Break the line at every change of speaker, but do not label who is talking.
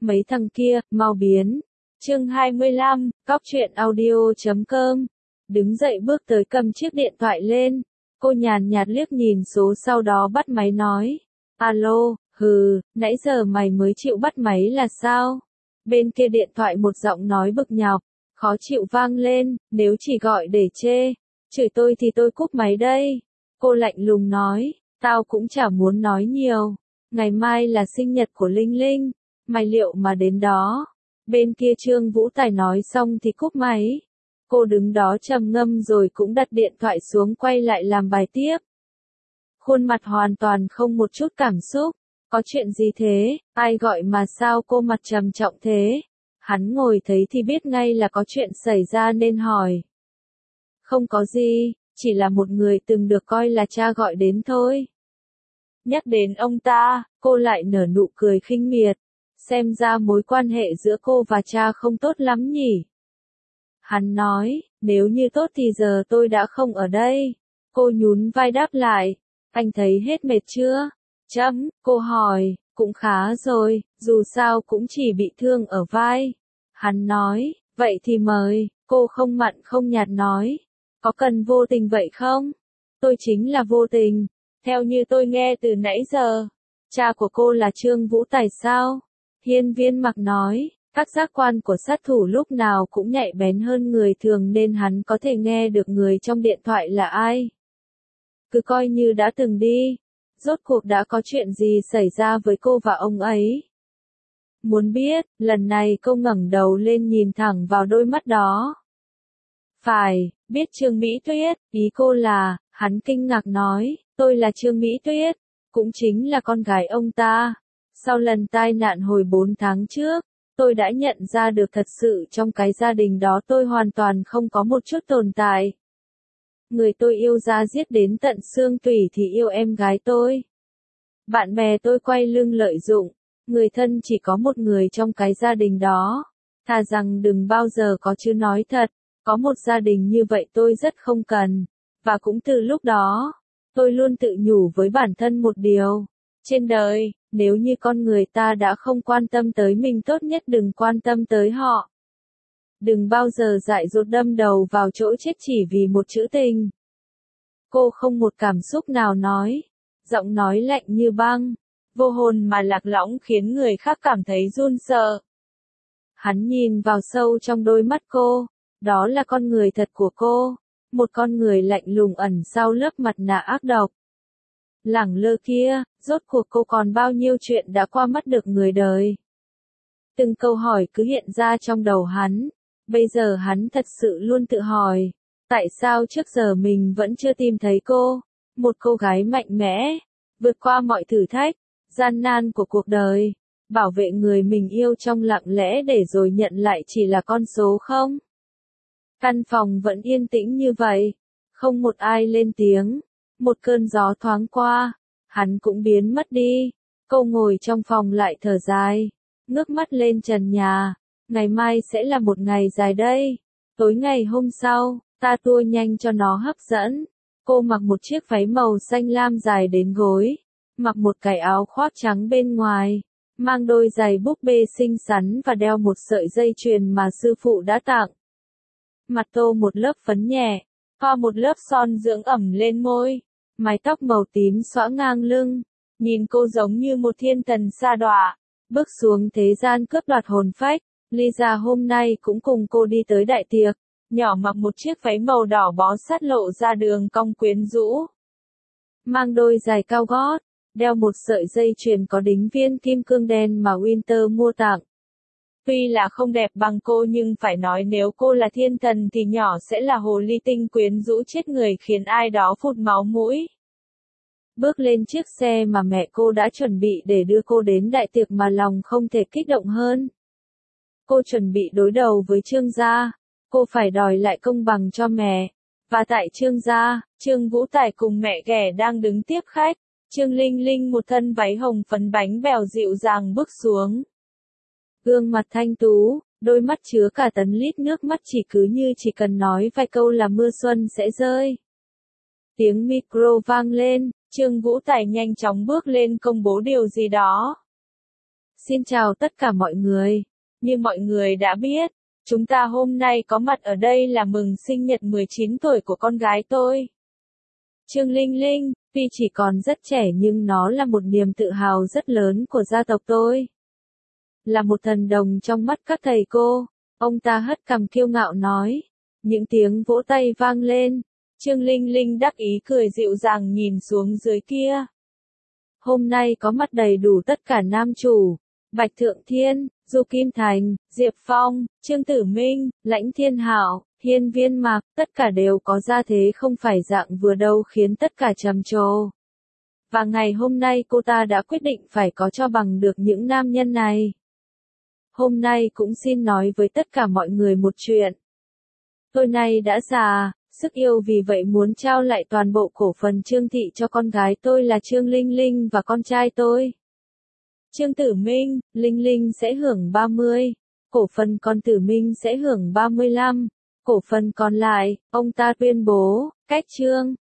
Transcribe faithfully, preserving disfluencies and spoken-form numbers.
Mấy thằng kia, mau biến. Chương hai mươi lăm, cóc truyện audio chấm com. Đứng dậy bước tới cầm chiếc điện thoại lên. Cô nhàn nhạt liếc nhìn số sau đó bắt máy nói. Alo, hừ, nãy giờ mày mới chịu bắt máy là sao? Bên kia điện thoại một giọng nói bực nhọc, khó chịu vang lên, nếu chỉ gọi để chê, chửi tôi thì tôi cúp máy đây. Cô lạnh lùng nói, tao cũng chả muốn nói nhiều. Ngày mai là sinh nhật của Linh Linh, mày liệu mà đến đó? Bên kia Trương Vũ Tài nói xong thì cúp máy. Cô đứng đó trầm ngâm rồi cũng đặt điện thoại xuống quay lại làm bài tiếp. Khuôn mặt hoàn toàn không một chút cảm xúc. Có chuyện gì thế, ai gọi mà sao cô mặt trầm trọng thế? Hắn ngồi thấy thì biết ngay là có chuyện xảy ra nên hỏi. Không có gì, chỉ là một người từng được coi là cha gọi đến thôi. Nhắc đến ông ta, cô lại nở nụ cười khinh miệt. Xem ra mối quan hệ giữa cô và cha không tốt lắm nhỉ? Hắn nói, nếu như tốt thì giờ tôi đã không ở đây. Cô nhún vai đáp lại, anh thấy hết mệt chưa? Chấm, cô hỏi, cũng khá rồi, dù sao cũng chỉ bị thương ở vai. Hắn nói, vậy thì mời, cô không mặn không nhạt nói. Có cần vô tình vậy không? Tôi chính là vô tình, theo như tôi nghe từ nãy giờ. Cha của cô là Trương Vũ Tài sao? Hiên Viên Mặc nói, các giác quan của sát thủ lúc nào cũng nhạy bén hơn người thường nên hắn có thể nghe được người trong điện thoại là ai. Cứ coi như đã từng đi. Rốt cuộc đã có chuyện gì xảy ra với cô và ông ấy? Muốn biết, lần này cô ngẩng đầu lên nhìn thẳng vào đôi mắt đó. Phải, biết Trương Mỹ Tuyết, ý cô là, hắn kinh ngạc nói, tôi là Trương Mỹ Tuyết, cũng chính là con gái ông ta. Sau lần tai nạn hồi bốn tháng trước, tôi đã nhận ra được thật sự trong cái gia đình đó tôi hoàn toàn không có một chút tồn tại. Người tôi yêu ra giết đến tận xương tủy thì yêu em gái tôi. Bạn bè tôi quay lưng lợi dụng, người thân chỉ có một người trong cái gia đình đó. Thà rằng đừng bao giờ có chứ nói thật, có một gia đình như vậy tôi rất không cần. Và cũng từ lúc đó, tôi luôn tự nhủ với bản thân một điều. Trên đời, nếu như con người ta đã không quan tâm tới mình tốt nhất đừng quan tâm tới họ. Đừng bao giờ dại dột đâm đầu vào chỗ chết chỉ vì một chữ tình. Cô không một cảm xúc nào nói, giọng nói lạnh như băng, vô hồn mà lạc lõng khiến người khác cảm thấy run sợ. Hắn nhìn vào sâu trong đôi mắt cô, đó là con người thật của cô, một con người lạnh lùng ẩn sau lớp mặt nạ ác độc. Lẳng lơ kia, rốt cuộc cô còn bao nhiêu chuyện đã qua mắt được người đời. Từng câu hỏi cứ hiện ra trong đầu hắn. Bây giờ hắn thật sự luôn tự hỏi, tại sao trước giờ mình vẫn chưa tìm thấy cô, một cô gái mạnh mẽ, vượt qua mọi thử thách, gian nan của cuộc đời, bảo vệ người mình yêu trong lặng lẽ để rồi nhận lại chỉ là con số không? Căn phòng vẫn yên tĩnh như vậy, không một ai lên tiếng, một cơn gió thoáng qua, hắn cũng biến mất đi, cô ngồi trong phòng lại thở dài, ngước mắt lên trần nhà. Ngày mai sẽ là một ngày dài đây. Tối ngày hôm sau, ta tua nhanh cho nó hấp dẫn. Cô mặc một chiếc váy màu xanh lam dài đến gối, mặc một cái áo khoác trắng bên ngoài, mang đôi giày búp bê xinh xắn và đeo một sợi dây chuyền mà sư phụ đã tặng. Mặt tô một lớp phấn nhẹ, thoa một lớp son dưỡng ẩm lên môi, mái tóc màu tím xõa ngang lưng, nhìn cô giống như một thiên thần sa đọa, bước xuống thế gian cướp đoạt hồn phách. Lisa hôm nay cũng cùng cô đi tới đại tiệc, nhỏ mặc một chiếc váy màu đỏ bó sát lộ ra đường cong quyến rũ. Mang đôi giày cao gót, đeo một sợi dây chuyền có đính viên kim cương đen mà Winter mua tặng. Tuy là không đẹp bằng cô nhưng phải nói nếu cô là thiên thần thì nhỏ sẽ là hồ ly tinh quyến rũ chết người khiến ai đó phụt máu mũi. Bước lên chiếc xe mà mẹ cô đã chuẩn bị để đưa cô đến đại tiệc mà lòng không thể kích động hơn. Cô chuẩn bị đối đầu với Trương gia, cô phải đòi lại công bằng cho mẹ. Và tại Trương gia, Trương Vũ Tài cùng mẹ ghẻ đang đứng tiếp khách, Trương Linh Linh một thân váy hồng phấn bánh bèo dịu dàng bước xuống. Gương mặt thanh tú, đôi mắt chứa cả tấn lít nước mắt chỉ cứ như chỉ cần nói vài câu là mưa xuân sẽ rơi. Tiếng micro vang lên, Trương Vũ Tài nhanh chóng bước lên công bố điều gì đó. Xin chào tất cả mọi người. Như mọi người đã biết, chúng ta hôm nay có mặt ở đây là mừng sinh nhật mười chín tuổi của con gái tôi. Trương Linh Linh, tuy chỉ còn rất trẻ nhưng nó là một niềm tự hào rất lớn của gia tộc tôi. Là một thần đồng trong mắt các thầy cô, ông ta hất cằm kiêu ngạo nói. Những tiếng vỗ tay vang lên, Trương Linh Linh đắc ý cười dịu dàng nhìn xuống dưới kia. Hôm nay có mặt đầy đủ tất cả nam chủ, Bạch Thượng Thiên, Du Kim Thành, Diệp Phong, Trương Tử Minh, Lãnh Thiên Hạo, Hiên Viên Mạc, tất cả đều có gia thế không phải dạng vừa đâu khiến tất cả trầm trồ. Và ngày hôm nay cô ta đã quyết định phải có cho bằng được những nam nhân này. Hôm nay cũng xin nói với tất cả mọi người một chuyện. Tôi nay đã già, sức yêu vì vậy muốn trao lại toàn bộ cổ phần Trương Thị cho con gái tôi là Trương Linh Linh và con trai tôi. Trương Tử Minh, Linh Linh sẽ hưởng ba mươi, cổ phần con Tử Minh sẽ hưởng ba mươi lăm, cổ phần còn lại, ông ta tuyên bố, cách Trương